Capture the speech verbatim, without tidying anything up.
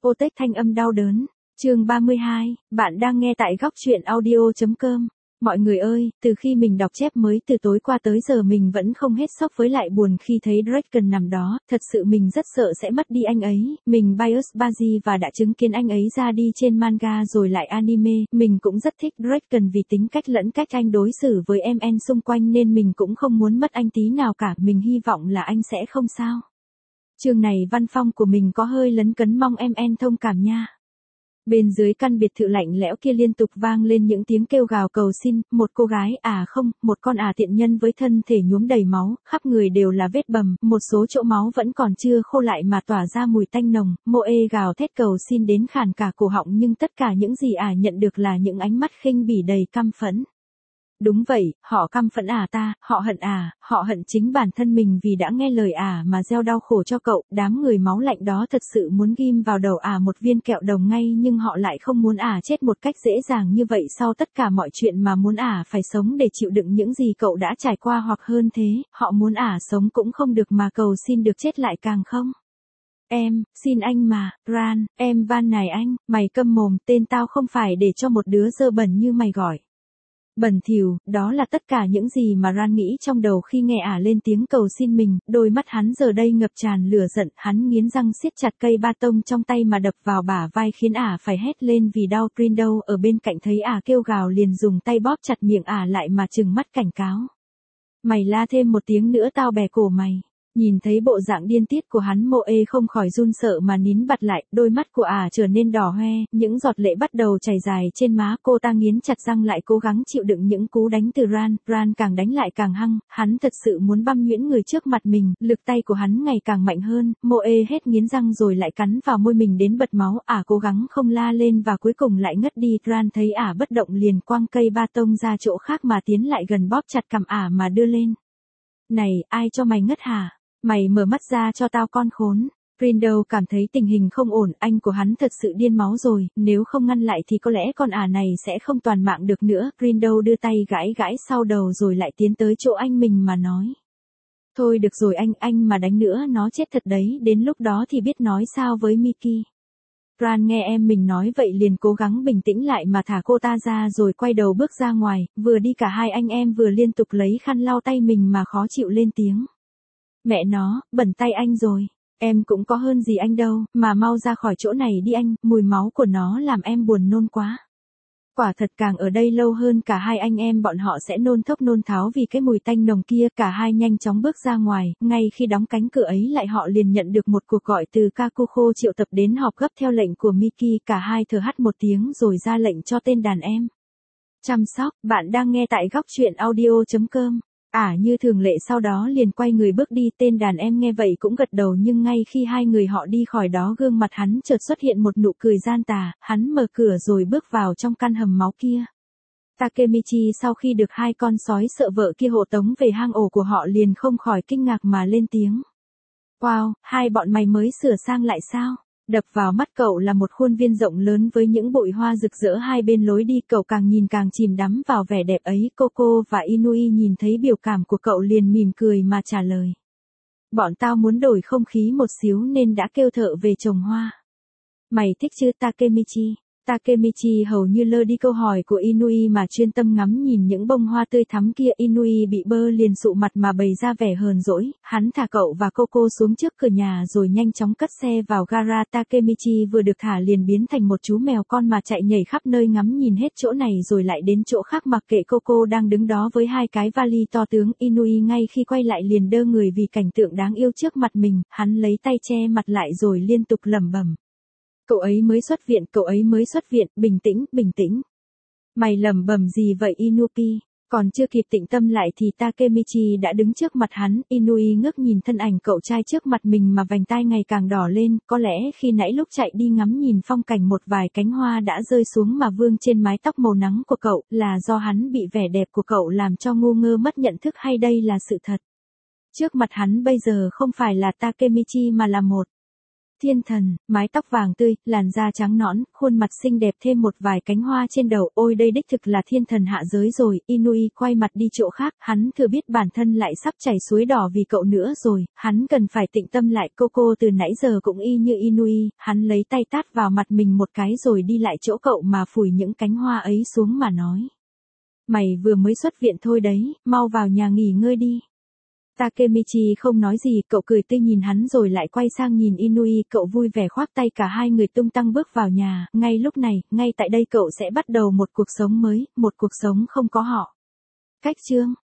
Apotech thanh âm đau đớn. Chương ba mươi hai, bạn đang nghe tại góc truyện audio chấm com. Mọi người ơi, từ khi mình đọc chép mới từ tối qua tới giờ mình vẫn không hết sốc với lại buồn khi thấy Draken nằm đó, thật sự mình rất sợ sẽ mất đi anh ấy, mình bias Baji và đã chứng kiến anh ấy ra đi trên manga rồi lại anime, mình cũng rất thích Draken vì tính cách lẫn cách anh đối xử với em en xung quanh nên mình cũng không muốn mất anh tí nào cả, mình hy vọng là anh sẽ không sao. Chương này văn phong của mình có hơi lấn cấn mong em en thông cảm nha. Bên dưới căn biệt thự lạnh lẽo kia liên tục vang lên những tiếng kêu gào cầu xin, một cô gái à không, một con ả tiện nhân với thân thể nhuốm đầy máu, khắp người đều là vết bầm, một số chỗ máu vẫn còn chưa khô lại mà tỏa ra mùi tanh nồng, Moe gào thét cầu xin đến khàn cả cổ họng nhưng tất cả những gì ả nhận được là những ánh mắt khinh bỉ đầy căm phẫn. Đúng vậy, họ căm phẫn ả ta, họ hận ả, họ hận chính bản thân mình vì đã nghe lời ả mà gieo đau khổ cho cậu, đám người máu lạnh đó thật sự muốn ghim vào đầu ả một viên kẹo đồng ngay nhưng họ lại không muốn ả chết một cách dễ dàng như vậy sau tất cả mọi chuyện mà muốn ả phải sống để chịu đựng những gì cậu đã trải qua hoặc hơn thế, họ muốn ả sống cũng không được mà cầu xin được chết lại càng không. Em, xin anh mà, Ran, em van nài anh, mày câm mồm, tên tao không phải để cho một đứa dơ bẩn như mày gọi. Bẩn thỉu, đó là tất cả những gì mà Ran nghĩ trong đầu khi nghe ả lên tiếng cầu xin mình, đôi mắt hắn giờ đây ngập tràn lửa giận, hắn nghiến răng siết chặt cây ba tông trong tay mà đập vào bả vai khiến ả phải hét lên vì đau. Brindo ở bên cạnh thấy ả kêu gào liền dùng tay bóp chặt miệng ả lại mà trừng mắt cảnh cáo. Mày la thêm một tiếng nữa tao bẻ cổ mày. Nhìn thấy bộ dạng điên tiết của hắn Moe không khỏi run sợ mà nín bặt lại, đôi mắt của ả trở nên đỏ hoe, những giọt lệ bắt đầu chảy dài trên má cô ta nghiến chặt răng lại cố gắng chịu đựng những cú đánh từ Ran, Ran càng đánh lại càng hăng, hắn thật sự muốn băm nhuyễn người trước mặt mình, lực tay của hắn ngày càng mạnh hơn, Moe hết nghiến răng rồi lại cắn vào môi mình đến bật máu, ả cố gắng không la lên và cuối cùng lại ngất đi, Ran thấy ả bất động liền quăng cây ba tông ra chỗ khác mà tiến lại gần bóp chặt cằm ả mà đưa lên. Này, ai cho mày ngất hả? Mày mở mắt ra cho tao con khốn. Brindo cảm thấy tình hình không ổn, anh của hắn thật sự điên máu rồi, nếu không ngăn lại thì có lẽ con ả này sẽ không toàn mạng được nữa. Brindo đưa tay gãi gãi sau đầu rồi lại tiến tới chỗ anh mình mà nói. Thôi được rồi anh, anh mà đánh nữa nó chết thật đấy, đến lúc đó thì biết nói sao với Mickey. Ran nghe em mình nói vậy liền cố gắng bình tĩnh lại mà thả cô ta ra rồi quay đầu bước ra ngoài, vừa đi cả hai anh em vừa liên tục lấy khăn lau tay mình mà khó chịu lên tiếng. Mẹ nó, bẩn tay anh rồi. Em cũng có hơn gì anh đâu, mà mau ra khỏi chỗ này đi anh, mùi máu của nó làm em buồn nôn quá. Quả thật càng ở đây lâu hơn cả hai anh em bọn họ sẽ nôn thốc nôn tháo vì cái mùi tanh nồng kia, cả hai nhanh chóng bước ra ngoài, ngay khi đóng cánh cửa ấy lại họ liền nhận được một cuộc gọi từ Kakuko triệu tập đến họp gấp theo lệnh của Miki, cả hai thở hắt một tiếng rồi ra lệnh cho tên đàn em. Chăm sóc, bạn đang nghe tại góc truyện audio chấm com. Ả như thường lệ sau đó liền quay người bước đi, tên đàn em nghe vậy cũng gật đầu nhưng ngay khi hai người họ đi khỏi đó gương mặt hắn chợt xuất hiện một nụ cười gian tà, hắn mở cửa rồi bước vào trong căn hầm máu kia. Takemichi sau khi được hai con sói sợ vợ kia hộ tống về hang ổ của họ liền không khỏi kinh ngạc mà lên tiếng. Wow, hai bọn mày mới sửa sang lại sao? Đập vào mắt cậu là một khuôn viên rộng lớn với những bụi hoa rực rỡ hai bên lối đi, cậu càng nhìn càng chìm đắm vào vẻ đẹp ấy. Coco và Inui nhìn thấy biểu cảm của cậu liền mỉm cười mà trả lời. Bọn tao muốn đổi không khí một xíu nên đã kêu thợ về trồng hoa. Mày thích chứ Takemichi? Takemichi hầu như lơ đi câu hỏi của Inui mà chuyên tâm ngắm nhìn những bông hoa tươi thắm kia. Inui bị bơ liền sụ mặt mà bày ra vẻ hờn dỗi, hắn thả cậu và Coco xuống trước cửa nhà rồi nhanh chóng cất xe vào gara. Takemichi vừa được thả liền biến thành một chú mèo con mà chạy nhảy khắp nơi ngắm nhìn hết chỗ này rồi lại đến chỗ khác mặc kệ Coco đang đứng đó với hai cái vali to tướng. Inui ngay khi quay lại liền đơ người vì cảnh tượng đáng yêu trước mặt mình, hắn lấy tay che mặt lại rồi liên tục lẩm bẩm. Cậu ấy mới xuất viện, cậu ấy mới xuất viện, bình tĩnh, bình tĩnh. Mày lẩm bẩm gì vậy Inuki? Còn chưa kịp tĩnh tâm lại thì Takemichi đã đứng trước mặt hắn. Inui ngước nhìn thân ảnh cậu trai trước mặt mình mà vành tai ngày càng đỏ lên, có lẽ khi nãy lúc chạy đi ngắm nhìn phong cảnh một vài cánh hoa đã rơi xuống mà vương trên mái tóc màu nắng của cậu, là do hắn bị vẻ đẹp của cậu làm cho ngu ngơ mất nhận thức hay đây là sự thật? Trước mặt hắn bây giờ không phải là Takemichi mà là một Thiên thần, mái tóc vàng tươi, làn da trắng nõn, khuôn mặt xinh đẹp thêm một vài cánh hoa trên đầu, ôi đây đích thực là thiên thần hạ giới rồi. Inui quay mặt đi chỗ khác, hắn thừa biết bản thân lại sắp chảy suối đỏ vì cậu nữa rồi, hắn cần phải tĩnh tâm lại. Coco từ nãy giờ cũng y như Inui, hắn lấy tay tát vào mặt mình một cái rồi đi lại chỗ cậu mà phủi những cánh hoa ấy xuống mà nói. Mày vừa mới xuất viện thôi đấy, mau vào nhà nghỉ ngơi đi. Takemichi không nói gì, cậu cười tươi nhìn hắn rồi lại quay sang nhìn Inui, cậu vui vẻ khoác tay cả hai người tung tăng bước vào nhà, ngay lúc này, ngay tại đây cậu sẽ bắt đầu một cuộc sống mới, một cuộc sống không có họ. Cách chương